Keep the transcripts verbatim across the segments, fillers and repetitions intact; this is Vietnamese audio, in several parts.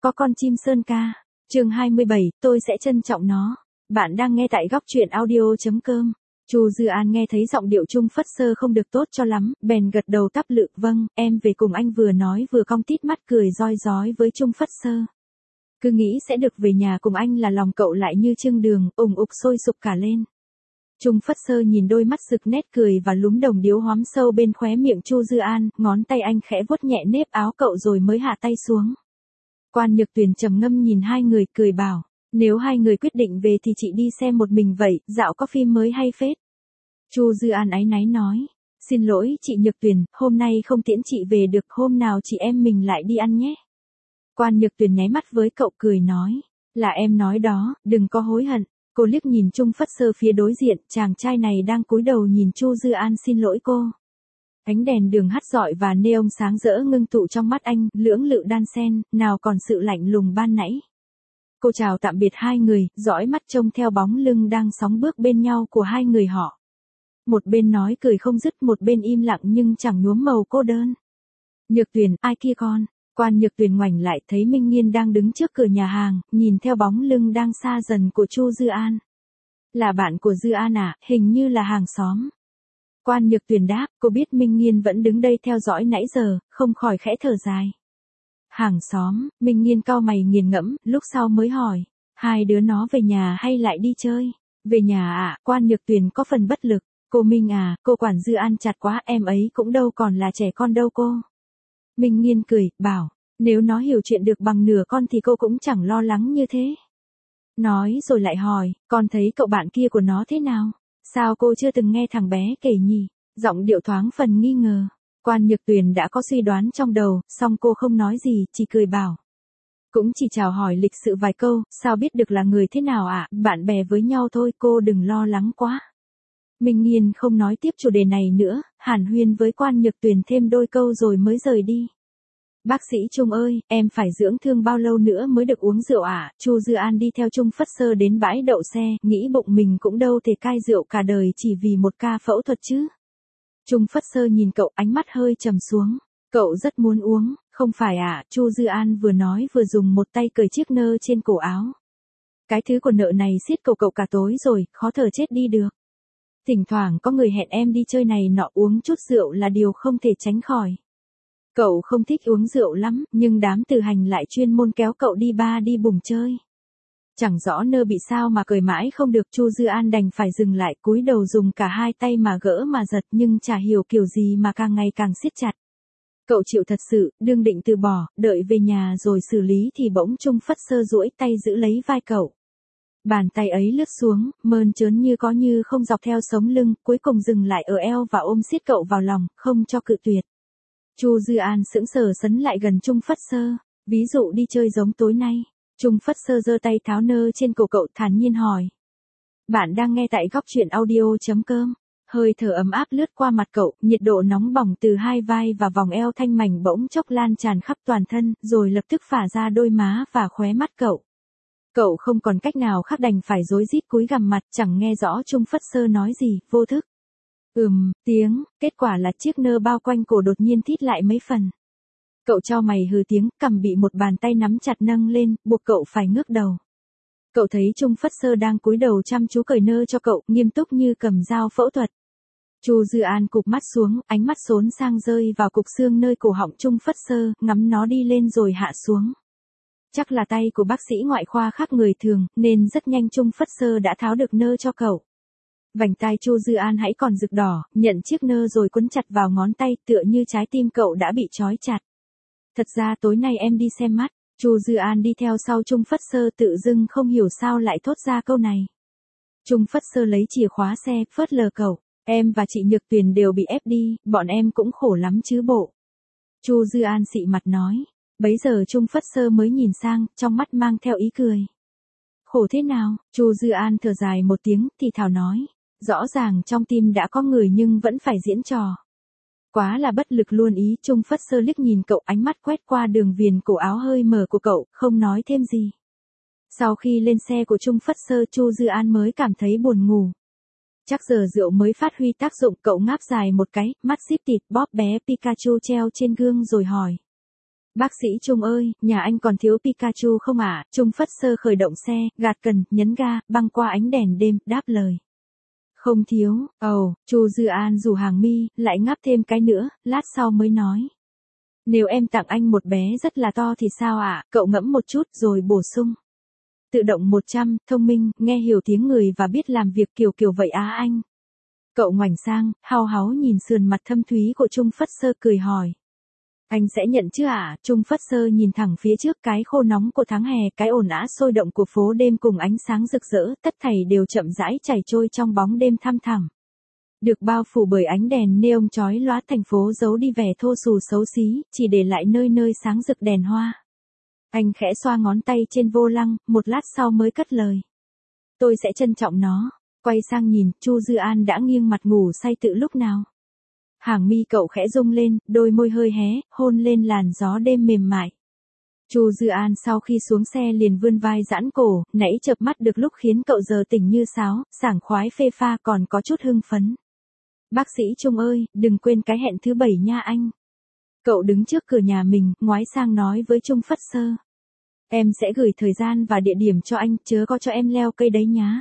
có con chim sơn ca. Chương hai mươi bảy, tôi sẽ trân trọng nó. Bạn đang nghe tại góc truyện audio chấm com. Chu Dư An nghe thấy giọng điệu Trung Phất Sơ không được tốt cho lắm, bèn gật đầu tắp lự, vâng, em về cùng anh, vừa nói vừa cong tít mắt cười roi rói với Trung Phất Sơ. Cứ nghĩ sẽ được về nhà cùng anh là lòng cậu lại như trương đường, ủng ục sôi sục cả lên. Trung Phất Sơ nhìn đôi mắt sực nét cười và lúm đồng điếu hóm sâu bên khóe miệng Chu Dư An, ngón tay anh khẽ vuốt nhẹ nếp áo cậu rồi mới hạ tay xuống. Quan Nhược Tuyền trầm ngâm nhìn hai người cười bảo, nếu hai người quyết định về thì chị đi xem một mình vậy, dạo có phim mới hay phết. Chu Dư An áy náy nói, xin lỗi chị Nhược Tuyền, hôm nay không tiễn chị về được, hôm nào chị em mình lại đi ăn nhé. Quan Nhược Tuyền nháy mắt với cậu cười nói, là em nói đó, đừng có hối hận. Cô liếc nhìn Trung Phất Sơ phía đối diện, chàng trai này đang cúi đầu nhìn Chu Dư An xin lỗi cô. Ánh đèn đường hắt rọi và neon sáng rỡ ngưng tụ trong mắt anh, lưỡng lự đan xen, nào còn sự lạnh lùng ban nãy. Cô chào tạm biệt hai người, dõi mắt trông theo bóng lưng đang sóng bước bên nhau của hai người họ. Một bên nói cười không dứt, một bên im lặng nhưng chẳng nhuốm màu cô đơn. Nhược Tuyền, ai kia con? Quan Nhược Tuyền ngoảnh lại thấy Minh Nghiên đang đứng trước cửa nhà hàng, nhìn theo bóng lưng đang xa dần của Chu Dư An. Là bạn của Dư An à, hình như là hàng xóm. Quan Nhược Tuyền đáp, cô biết Minh Nghiên vẫn đứng đây theo dõi nãy giờ, không khỏi khẽ thở dài. Hàng xóm, Minh Nghiên cau mày nghiền ngẫm, lúc sau mới hỏi, hai đứa nó về nhà hay lại đi chơi? Về nhà à, Quan Nhược Tuyền có phần bất lực, cô Minh à, cô quản Dư An chặt quá, em ấy cũng đâu còn là trẻ con đâu cô. Minh Nghiên cười, bảo, nếu nó hiểu chuyện được bằng nửa con thì cô cũng chẳng lo lắng như thế. Nói rồi lại hỏi, con thấy cậu bạn kia của nó thế nào? Sao cô chưa từng nghe thằng bé kể nhỉ? Giọng điệu thoáng phần nghi ngờ. Quan Nhược Tuyền đã có suy đoán trong đầu, song cô không nói gì, chỉ cười bảo. Cũng chỉ chào hỏi lịch sự vài câu, sao biết được là người thế nào ạ, à? Bạn bè với nhau thôi, cô đừng lo lắng quá. Minh Nghiên không nói tiếp chủ đề này nữa, hàn huyên với Quan Nhược Tuyền thêm đôi câu rồi mới rời đi. Bác sĩ Trung ơi, em phải dưỡng thương bao lâu nữa mới được uống rượu ạ? À? Chu Dư An đi theo Trung Phất Sơ đến bãi đậu xe, nghĩ bụng mình cũng đâu thể cai rượu cả đời chỉ vì một ca phẫu thuật chứ. Trung Phất Sơ nhìn cậu, ánh mắt hơi trầm xuống. Cậu rất muốn uống, không phải ạ? À? Chu Dư An vừa nói vừa dùng một tay cởi chiếc nơ trên cổ áo. Cái thứ của nợ này siết cổ cậu cả tối rồi, khó thở chết đi được. Thỉnh thoảng có người hẹn em đi chơi này nọ, uống chút rượu là điều không thể tránh khỏi. Cậu không thích uống rượu lắm, nhưng đám từ hành lại chuyên môn kéo cậu đi bar đi bùng chơi. Chẳng rõ nơ bị sao mà cởi mãi không được, Chu Dư An đành phải dừng lại, cúi đầu dùng cả hai tay mà gỡ mà giật, nhưng chả hiểu kiểu gì mà càng ngày càng siết chặt. Cậu chịu thật sự, đương định từ bỏ, đợi về nhà rồi xử lý thì bỗng Trung Phất Sơ duỗi tay giữ lấy vai cậu. Bàn tay ấy lướt xuống, mơn trớn như có như không dọc theo sống lưng, cuối cùng dừng lại ở eo và ôm siết cậu vào lòng, không cho cự tuyệt. Chu Dư An sững sờ sấn lại gần Trung Phất Sơ, ví dụ đi chơi giống tối nay. Trung Phất Sơ giơ tay tháo nơ trên cổ cậu, thản nhiên hỏi. Bạn đang nghe tại góc truyện audio chấm com. Hơi thở ấm áp lướt qua mặt cậu, nhiệt độ nóng bỏng từ hai vai và vòng eo thanh mảnh bỗng chốc lan tràn khắp toàn thân, rồi lập tức phả ra đôi má và khóe mắt cậu. Cậu không còn cách nào khác đành phải rối rít cúi gằm mặt, chẳng nghe rõ Trung Phất Sơ nói gì, vô thức. Ừm, tiếng, kết quả là chiếc nơ bao quanh cổ đột nhiên thít lại mấy phần. Cậu chau mày hừ tiếng, cằm bị một bàn tay nắm chặt nâng lên, buộc cậu phải ngước đầu. Cậu thấy Trung Phất Sơ đang cúi đầu chăm chú cởi nơ cho cậu, nghiêm túc như cầm dao phẫu thuật. Chu Dư An cụp mắt xuống, ánh mắt xốn sang rơi vào cục xương nơi cổ họng Trung Phất Sơ, ngắm nó đi lên rồi hạ xuống. Chắc là tay của bác sĩ ngoại khoa khác người thường, nên rất nhanh Trung Phất Sơ đã tháo được nơ cho cậu. Vành tai Chu Dư An hãy còn rực đỏ, nhận chiếc nơ rồi quấn chặt vào ngón tay, tựa như trái tim cậu đã bị trói chặt. Thật ra tối nay em đi xem mắt. Chu Dư An đi theo sau Trung Phất Sơ, tự dưng không hiểu sao lại thốt ra câu này. Trung Phất Sơ lấy chìa khóa xe, phớt lờ cậu. Em và chị Nhược Tuyền đều bị ép đi, bọn em cũng khổ lắm chứ bộ. Chu Dư An xị mặt nói. Bấy giờ Trung Phất Sơ mới nhìn sang, trong mắt mang theo ý cười. Khổ thế nào? Chu Dư An thở dài một tiếng, thì thào nói. Rõ ràng trong tim đã có người nhưng vẫn phải diễn trò. Quá là bất lực luôn ý. Trung Phất Sơ liếc nhìn cậu, ánh mắt quét qua đường viền cổ áo hơi mở của cậu, không nói thêm gì. Sau khi lên xe của Trung Phất Sơ, Chu Dư An mới cảm thấy buồn ngủ. Chắc giờ rượu mới phát huy tác dụng, cậu ngáp dài một cái, mắt xíp tịt, bóp bé Pikachu treo trên gương rồi hỏi. Bác sĩ Trung ơi, nhà anh còn thiếu Pikachu không ạ? À? Trung phất sơ khởi động xe, gạt cần, nhấn ga, băng qua ánh đèn đêm, đáp lời. Không thiếu, ồ, oh, Chu Dư An rủ Hàng Mi, lại ngáp thêm cái nữa, lát sau mới nói. Nếu em tặng anh một bé rất là to thì sao ạ? À? Cậu ngẫm một chút rồi bổ sung. Tự động một trăm, thông minh, nghe hiểu tiếng người và biết làm việc kiểu kiểu vậy á anh. Cậu ngoảnh sang, hao háo nhìn sườn mặt thâm thúy của Trung phất sơ cười hỏi. Anh sẽ nhận chứ ạ? À? Trung phất sơ nhìn thẳng phía trước, cái khô nóng của tháng hè, cái ồn ào sôi động của phố đêm cùng ánh sáng rực rỡ, tất thảy đều chậm rãi chảy trôi trong bóng đêm thăm thẳm. Được bao phủ bởi ánh đèn neon chói lóa, thành phố giấu đi vẻ thô sù xấu xí, chỉ để lại nơi nơi sáng rực đèn hoa. Anh khẽ xoa ngón tay trên vô lăng, một lát sau mới cất lời. Tôi sẽ trân trọng nó. Quay sang nhìn, Chu Dư An đã nghiêng mặt ngủ say từ lúc nào. Hàng mi cậu khẽ rung lên, đôi môi hơi hé, hôn lên làn gió đêm mềm mại. Chu Dư An sau khi xuống xe liền vươn vai giãn cổ, nãy chợp mắt được lúc khiến cậu giờ tỉnh như sáo, sảng khoái phê pha còn có chút hưng phấn. Bác sĩ Trung ơi, đừng quên cái hẹn thứ bảy nha anh. Cậu đứng trước cửa nhà mình, ngoái sang nói với Trung phất sơ. Em sẽ gửi thời gian và địa điểm cho anh, chớ có cho em leo cây đấy nhá.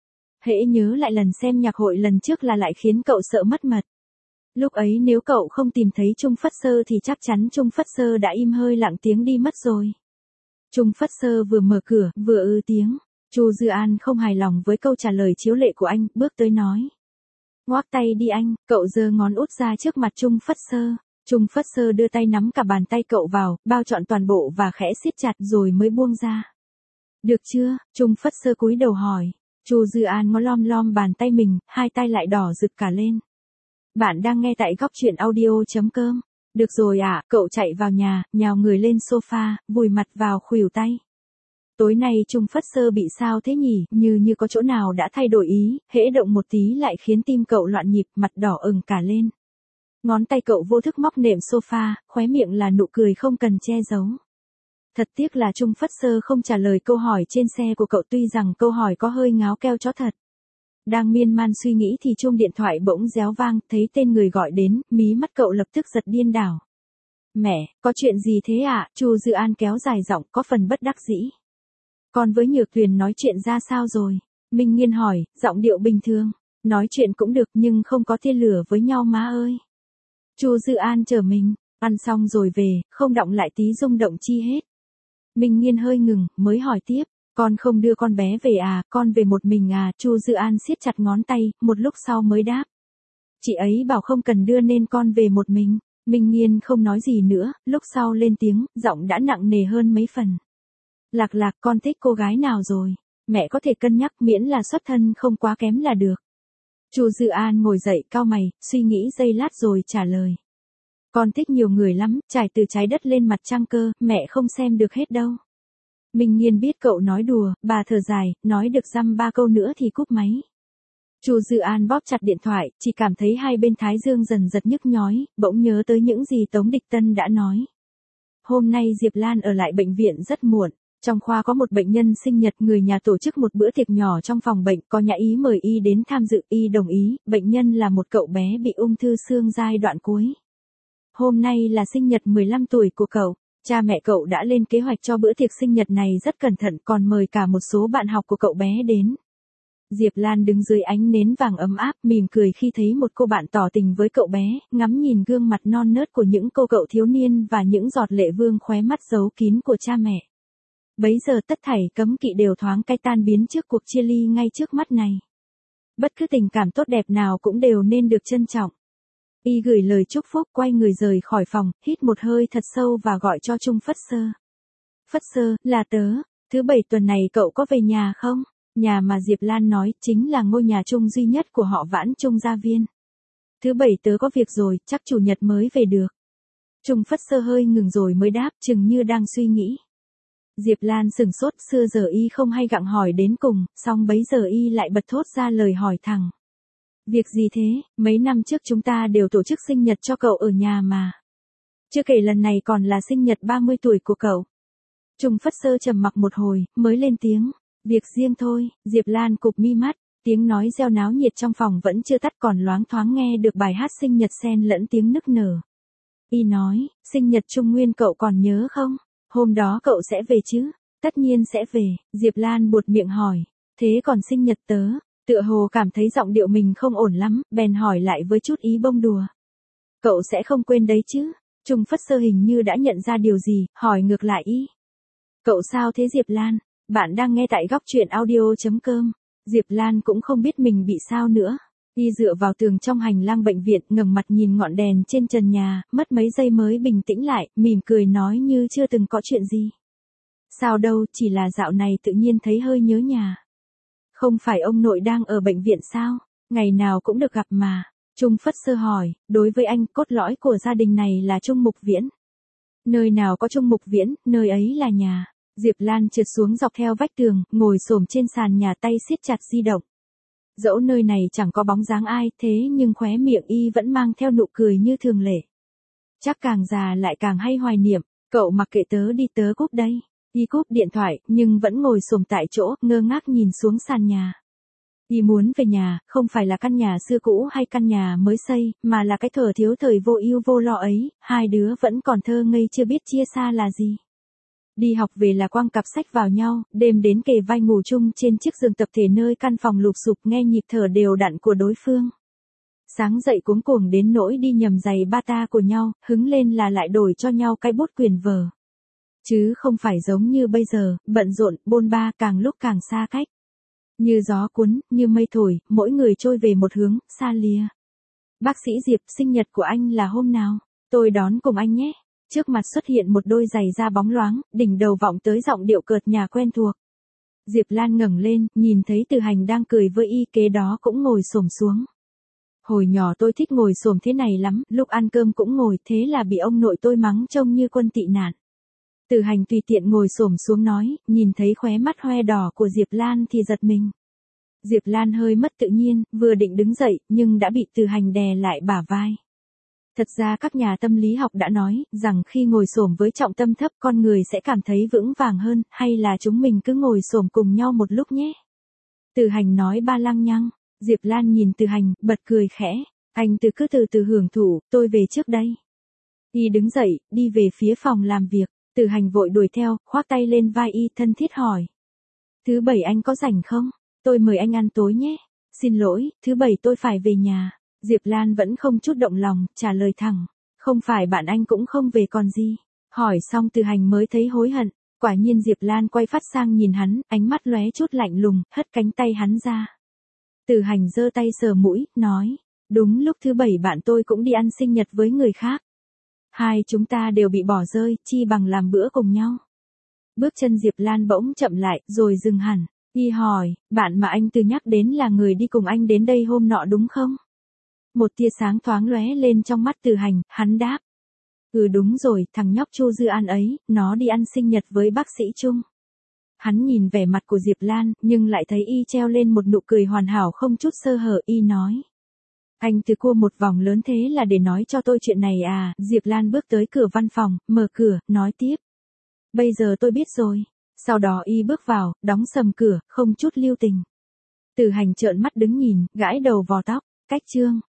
Hễ nhớ lại lần xem nhạc hội lần trước là lại khiến cậu sợ mất mật. Lúc ấy nếu cậu không tìm thấy Trung phất sơ thì chắc chắn Trung phất sơ đã im hơi lặng tiếng đi mất rồi. Trung phất sơ vừa mở cửa, vừa ư tiếng. Chu Dư An không hài lòng với câu trả lời chiếu lệ của anh, bước tới nói. Ngoác tay đi anh, cậu giơ ngón út ra trước mặt Trung phất sơ. Trung phất sơ đưa tay nắm cả bàn tay cậu vào, bao trọn toàn bộ và khẽ siết chặt rồi mới buông ra. Được chưa? Trung phất sơ cúi đầu hỏi. Chu Dư An ngó lom lom bàn tay mình, hai tay lại đỏ rực cả lên. Bạn đang nghe tại góc truyện audio chấm com. Được rồi ạ, à, cậu chạy vào nhà, nhào người lên sofa, vùi mặt vào khuỷu tay. Tối nay Trung phất sơ bị sao thế nhỉ, như như có chỗ nào đã thay đổi ý, hễ động một tí lại khiến tim cậu loạn nhịp, mặt đỏ ửng cả lên. Ngón tay cậu vô thức móc nệm sofa, khóe miệng là nụ cười không cần che giấu. Thật tiếc là Trung phất sơ không trả lời câu hỏi trên xe của cậu, tuy rằng câu hỏi có hơi ngáo keo chó thật. Đang miên man suy nghĩ thì chuông điện thoại bỗng réo vang, thấy tên người gọi đến, mí mắt cậu lập tức giật điên đảo. Mẹ, có chuyện gì thế ạ? À? Chu Dư An kéo dài giọng, có phần bất đắc dĩ. Con với Nhược Tuyền nói chuyện ra sao rồi? Minh Nghiên hỏi, giọng điệu bình thường. Nói chuyện cũng được nhưng không có tia lửa với nhau má ơi. Chu Dư An chờ mình, ăn xong rồi về, không động lại tí rung động chi hết. Minh Nghiên hơi ngừng, mới hỏi tiếp. Con không đưa con bé về à, con về một mình à? Chu Dư An siết chặt ngón tay, một lúc sau mới đáp. Chị ấy bảo không cần đưa nên con về một mình. Minh Nghiên không nói gì nữa, lúc sau lên tiếng, giọng đã nặng nề hơn mấy phần. Lạc Lạc, con thích cô gái nào rồi? Mẹ có thể cân nhắc, miễn là xuất thân không quá kém là được. Chu Dư An ngồi dậy cau mày, suy nghĩ giây lát rồi trả lời. Con thích nhiều người lắm, trải từ trái đất lên mặt trăng cơ, mẹ không xem được hết đâu. Minh Nghiên biết cậu nói đùa, bà thở dài, nói được dăm ba câu nữa thì cúp máy. Chu Dư An bóp chặt điện thoại, chỉ cảm thấy hai bên thái dương dần giật nhức nhói, bỗng nhớ tới những gì Tống Địch Tân đã nói. Hôm nay Diệp Lan ở lại bệnh viện rất muộn. Trong khoa có một bệnh nhân sinh nhật, người nhà tổ chức một bữa tiệc nhỏ trong phòng bệnh, có nhã ý mời y đến tham dự, y đồng ý, bệnh nhân là một cậu bé bị ung thư xương giai đoạn cuối. Hôm nay là sinh nhật mười lăm tuổi của cậu, cha mẹ cậu đã lên kế hoạch cho bữa tiệc sinh nhật này rất cẩn thận, còn mời cả một số bạn học của cậu bé đến. Diệp Lan đứng dưới ánh nến vàng ấm áp, mỉm cười khi thấy một cô bạn tỏ tình với cậu bé, ngắm nhìn gương mặt non nớt của những cô cậu thiếu niên và những giọt lệ vương khóe mắt giấu kín của cha mẹ. Bấy giờ tất thảy cấm kỵ đều thoáng cái tan biến trước cuộc chia ly ngay trước mắt này. Bất cứ tình cảm tốt đẹp nào cũng đều nên được trân trọng. Y gửi lời chúc phúc, quay người rời khỏi phòng, hít một hơi thật sâu và gọi cho Trung Phất Sơ. Phất Sơ, là tớ, thứ bảy tuần này cậu có về nhà không? Nhà mà Diệp Lan nói chính là ngôi nhà chung duy nhất của họ Vãn Trung gia viên. Thứ bảy tớ có việc rồi, chắc chủ nhật mới về được. Trung Phất Sơ hơi ngừng rồi mới đáp, chừng như đang suy nghĩ. Diệp Lan sừng sốt, xưa giờ y không hay gặng hỏi đến cùng, song bấy giờ y lại bật thốt ra lời hỏi thẳng. Việc gì thế, mấy năm trước chúng ta đều tổ chức sinh nhật cho cậu ở nhà mà. Chưa kể lần này còn là sinh nhật ba mươi tuổi của cậu. Trung Phất Sơ trầm mặc một hồi, mới lên tiếng. Việc riêng thôi, Diệp Lan cụp mi mắt, tiếng nói reo náo nhiệt trong phòng vẫn chưa tắt, còn loáng thoáng nghe được bài hát sinh nhật xen lẫn tiếng nức nở. Y nói, sinh nhật Trung Nguyên cậu còn nhớ không? Hôm đó cậu sẽ về chứ? Tất nhiên sẽ về, Diệp Lan buột miệng hỏi. Thế còn sinh nhật tớ? Tựa hồ cảm thấy giọng điệu mình không ổn lắm, bèn hỏi lại với chút ý bông đùa. Cậu sẽ không quên đấy chứ? Trung Phất Sơ hình như đã nhận ra điều gì, hỏi ngược lại Y. Cậu sao thế Diệp Lan? Bạn đang nghe tại góc truyện audio chấm com. Diệp Lan cũng không biết mình bị sao nữa. Y dựa vào tường trong hành lang bệnh viện, ngẩng mặt nhìn ngọn đèn trên trần nhà, mất mấy giây mới bình tĩnh lại, mỉm cười nói như chưa từng có chuyện gì. Sao đâu, chỉ là dạo này tự nhiên thấy hơi nhớ nhà. Không phải ông nội đang ở bệnh viện sao? Ngày nào cũng được gặp mà. Trung Phất Sơ hỏi, đối với anh, cốt lõi của gia đình này là Trung Mục Viễn. Nơi nào có Trung Mục Viễn, nơi ấy là nhà. Diệp Lan trượt xuống dọc theo vách tường, ngồi xổm trên sàn nhà, tay siết chặt di động. Dẫu nơi này chẳng có bóng dáng ai, thế nhưng khóe miệng Y vẫn mang theo nụ cười như thường lệ. Chắc càng già lại càng hay hoài niệm, cậu mặc kệ tớ đi, tớ cúp đây. Y cúp điện thoại, nhưng vẫn ngồi xổm tại chỗ, ngơ ngác nhìn xuống sàn nhà. Y muốn về nhà, không phải là căn nhà xưa cũ hay căn nhà mới xây, mà là cái thuở thiếu thời vô ưu vô lo ấy, hai đứa vẫn còn thơ ngây chưa biết chia xa là gì. Đi học về là quăng cặp sách vào nhau, đêm đến kề vai ngủ chung trên chiếc giường tập thể nơi căn phòng lụp xụp, nghe nhịp thở đều đặn của đối phương. Sáng dậy cuống cuồng đến nỗi đi nhầm giày bata của nhau, hứng lên là lại đổi cho nhau cái bút quyền vở. Chứ không phải giống như bây giờ, bận rộn, bôn ba, càng lúc càng xa cách. Như gió cuốn, như mây thổi, mỗi người trôi về một hướng, xa lìa. Bác sĩ Diệp, sinh nhật của anh là hôm nào? Tôi đón cùng anh nhé. Trước mặt xuất hiện một đôi giày da bóng loáng, đỉnh đầu vọng tới giọng điệu cợt nhả quen thuộc. Diệp Lan ngẩng lên, nhìn thấy Từ Hành đang cười với Y, kế đó cũng ngồi xổm xuống. Hồi nhỏ tôi thích ngồi xổm thế này lắm, lúc ăn cơm cũng ngồi, thế là bị ông nội tôi mắng trông như quân tị nạn. Từ Hành tùy tiện ngồi xổm xuống nói, nhìn thấy khóe mắt hoe đỏ của Diệp Lan thì giật mình. Diệp Lan hơi mất tự nhiên, vừa định đứng dậy, nhưng đã bị Từ Hành đè lại bả vai. Thật ra các nhà tâm lý học đã nói, rằng khi ngồi xổm với trọng tâm thấp con người sẽ cảm thấy vững vàng hơn, hay là chúng mình cứ ngồi xổm cùng nhau một lúc nhé. Từ Hành nói ba lăng nhăng, Diệp Lan nhìn Từ Hành, bật cười khẽ, anh từ cứ từ từ hưởng thụ, tôi về trước đây. Y đứng dậy, đi về phía phòng làm việc, Từ Hành vội đuổi theo, khoác tay lên vai Y, thân thiết hỏi. Thứ bảy anh có rảnh không? Tôi mời anh ăn tối nhé. Xin lỗi, thứ bảy tôi phải về nhà. Diệp Lan vẫn không chút động lòng, trả lời thẳng. Không phải bạn anh cũng không về còn gì. Hỏi xong Từ Hành mới thấy hối hận. Quả nhiên Diệp Lan quay phát sang nhìn hắn, ánh mắt lóe chút lạnh lùng, hất cánh tay hắn ra. Từ Hành giơ tay sờ mũi, nói. Đúng lúc thứ bảy bạn tôi cũng đi ăn sinh nhật với người khác. Hai chúng ta đều bị bỏ rơi, chi bằng làm bữa cùng nhau. Bước chân Diệp Lan bỗng chậm lại, rồi dừng hẳn. Y hỏi, bạn mà anh từ nhắc đến là người đi cùng anh đến đây hôm nọ đúng không? Một tia sáng thoáng lóe lên trong mắt Từ Hành, hắn đáp. Ừ đúng rồi, thằng nhóc Chu Dư An ấy, nó đi ăn sinh nhật với bác sĩ Trung. Hắn nhìn vẻ mặt của Diệp Lan, nhưng lại thấy Y treo lên một nụ cười hoàn hảo không chút sơ hở. Y nói. Anh từ cua một vòng lớn thế là để nói cho tôi chuyện này à? Diệp Lan bước tới cửa văn phòng, mở cửa, nói tiếp. Bây giờ tôi biết rồi. Sau đó Y bước vào, đóng sầm cửa, không chút lưu tình. Từ Hành trợn mắt đứng nhìn, gãi đầu vò tóc, cách chương.